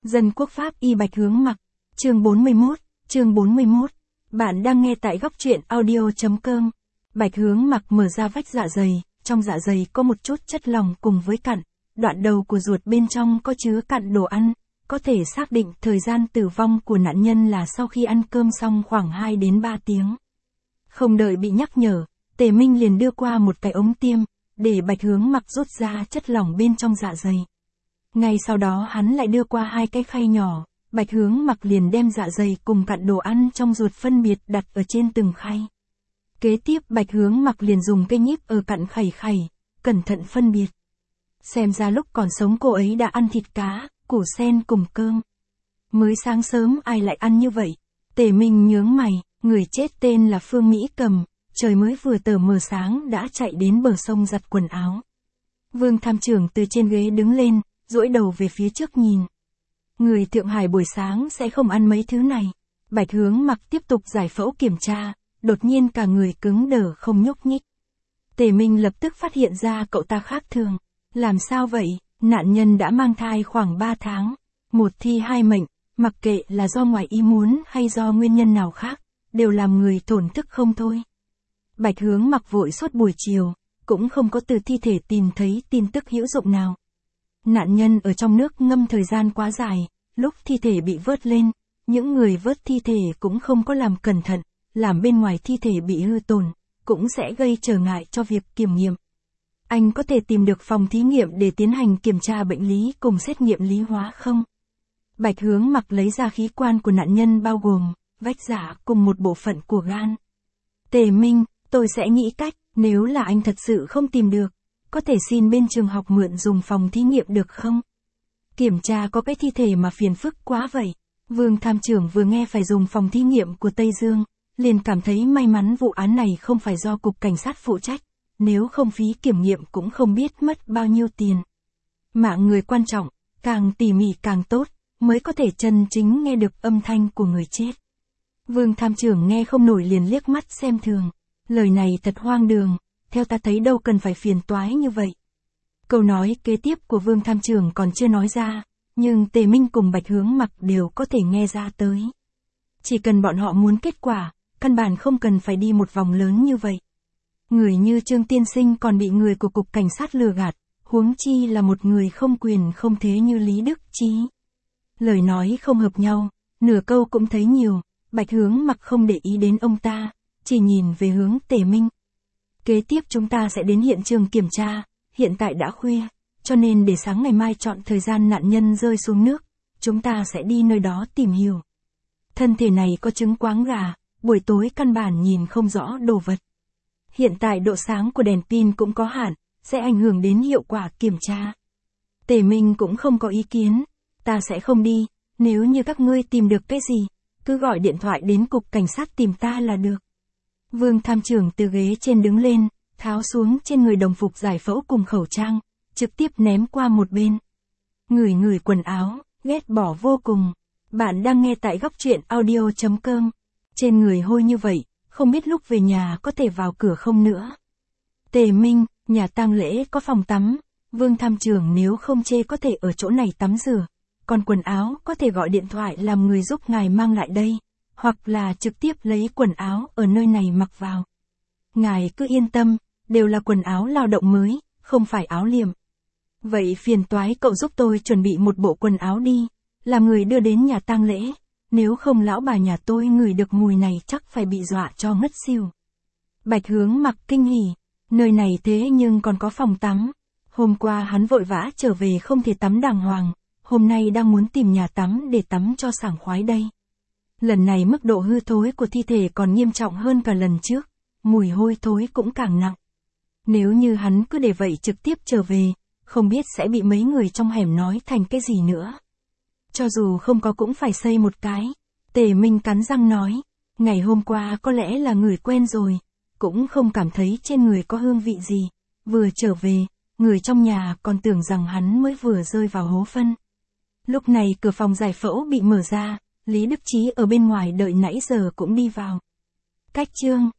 Dân quốc pháp y Bạch Hướng Mặc, chương 41. Bạn đang nghe tại góc truyện audio.com. Bạch Hướng Mặc mở ra vách dạ dày, trong dạ dày có một chút chất lỏng cùng với cặn, đoạn đầu của ruột bên trong có chứa cặn đồ ăn, có thể xác định thời gian tử vong của nạn nhân là sau khi ăn cơm xong khoảng 2 đến 3 tiếng. Không đợi bị nhắc nhở, Tề Minh liền đưa qua một cái ống tiêm, để Bạch Hướng Mặc rút ra chất lỏng bên trong dạ dày. Ngay sau đó hắn lại đưa qua 2 cái khay nhỏ, Bạch Hướng Mặc liền đem dạ dày cùng cặn đồ ăn trong ruột phân biệt đặt ở trên từng khay. Kế tiếp Bạch Hướng Mặc liền dùng cây nhíp ở cặn khay, cẩn thận phân biệt. Xem ra lúc còn sống cô ấy đã ăn thịt cá, củ sen cùng cơm. Mới sáng sớm ai lại ăn như vậy? Tề Minh nhướng mày, người chết tên là Phương Mỹ Cầm, trời mới vừa tờ mờ sáng đã chạy đến bờ sông giặt quần áo. Vương Tham Trưởng từ trên ghế đứng lên, duỗi đầu về phía trước nhìn. Người Thượng Hải buổi sáng sẽ không ăn mấy thứ này. Bạch Hướng Mặc tiếp tục giải phẫu kiểm tra, đột nhiên cả người cứng đờ không nhúc nhích. Tề Minh lập tức phát hiện ra cậu ta khác thường. Làm sao vậy? Nạn nhân đã mang thai khoảng 3 tháng. Một thi hai mệnh, mặc kệ là do ngoài ý muốn hay do nguyên nhân nào khác, đều làm người thổn thức không thôi. Bạch Hướng Mặc vội suốt buổi chiều, cũng không có từ thi thể tìm thấy tin tức hữu dụng nào. Nạn nhân ở trong nước ngâm thời gian quá dài, lúc thi thể bị vớt lên, những người vớt thi thể cũng không có làm cẩn thận, làm bên ngoài thi thể bị hư tổn, cũng sẽ gây trở ngại cho việc kiểm nghiệm. Anh có thể tìm được phòng thí nghiệm để tiến hành kiểm tra bệnh lý cùng xét nghiệm lý hóa không? Bạch Hướng Mặc lấy ra khí quan của nạn nhân bao gồm vách dạ cùng một bộ phận của gan. Tề Minh, tôi sẽ nghĩ cách, nếu là anh thật sự không tìm được, có thể xin bên trường học mượn dùng phòng thí nghiệm được không? Kiểm tra có cái thi thể mà phiền phức quá vậy. Vương Tham Trưởng vừa nghe phải dùng phòng thí nghiệm của Tây Dương, liền cảm thấy may mắn vụ án này không phải do cục cảnh sát phụ trách, nếu không phí kiểm nghiệm cũng không biết mất bao nhiêu tiền. Mạng người quan trọng, càng tỉ mỉ càng tốt, mới có thể chân chính nghe được âm thanh của người chết. Vương Tham Trưởng nghe không nổi liền liếc mắt xem thường. Lời này thật hoang đường, theo ta thấy đâu cần phải phiền toái như vậy. Câu nói kế tiếp của Vương Tham Trưởng còn chưa nói ra, nhưng Tề Minh cùng Bạch Hướng Mặc đều có thể nghe ra tới. Chỉ cần bọn họ muốn kết quả, căn bản không cần phải đi một vòng lớn như vậy. Người như Trương Tiên Sinh còn bị người của cục cảnh sát lừa gạt, huống chi là một người không quyền không thế như Lý Đức Chí. Lời nói không hợp nhau, nửa câu cũng thấy nhiều, Bạch Hướng Mặc không để ý đến ông ta, chỉ nhìn về hướng Tề Minh. Kế tiếp chúng ta sẽ đến hiện trường kiểm tra, hiện tại đã khuya, cho nên để sáng ngày mai chọn thời gian nạn nhân rơi xuống nước, chúng ta sẽ đi nơi đó tìm hiểu. Thân thể này có trứng quáng gà, buổi tối căn bản nhìn không rõ đồ vật. Hiện tại độ sáng của đèn pin cũng có hạn, sẽ ảnh hưởng đến hiệu quả kiểm tra. Tề Minh cũng không có ý kiến, ta sẽ không đi, nếu như các ngươi tìm được cái gì, cứ gọi điện thoại đến cục cảnh sát tìm ta là được. Vương Tham Trưởng từ ghế trên đứng lên, tháo xuống trên người đồng phục giải phẫu cùng khẩu trang, trực tiếp ném qua một bên. Ngửi quần áo, ghét bỏ vô cùng. Bạn đang nghe tại góc truyện audio.com. Trên người hôi như vậy, không biết lúc về nhà có thể vào cửa không nữa. Tề Minh, nhà tang lễ có phòng tắm, Vương Tham Trưởng nếu không chê có thể ở chỗ này tắm rửa, còn quần áo có thể gọi điện thoại làm người giúp ngài mang lại đây, hoặc là trực tiếp lấy quần áo ở nơi này mặc vào. Ngài cứ yên tâm, đều là quần áo lao động mới, không phải áo liệm. Vậy phiền toái cậu giúp tôi chuẩn bị một bộ quần áo đi, làm người đưa đến nhà tang lễ, nếu không lão bà nhà tôi ngửi được mùi này chắc phải bị dọa cho ngất xỉu. Bạch Hướng Mặc kinh hỉ, nơi này thế nhưng còn có phòng tắm. Hôm qua hắn vội vã trở về không thể tắm đàng hoàng, hôm nay đang muốn tìm nhà tắm để tắm cho sảng khoái đây. Lần này mức độ hư thối của thi thể còn nghiêm trọng hơn cả lần trước, mùi hôi thối cũng càng nặng. Nếu như hắn cứ để vậy trực tiếp trở về, không biết sẽ bị mấy người trong hẻm nói thành cái gì nữa. Cho dù không có cũng phải xây một cái. Tề Minh cắn răng nói, ngày hôm qua có lẽ là người quen rồi, cũng không cảm thấy trên người có hương vị gì. Vừa trở về, người trong nhà còn tưởng rằng hắn mới vừa rơi vào hố phân. Lúc này cửa phòng giải phẫu bị mở ra, Lý Đức Chí ở bên ngoài đợi nãy giờ cũng đi vào. Cách chương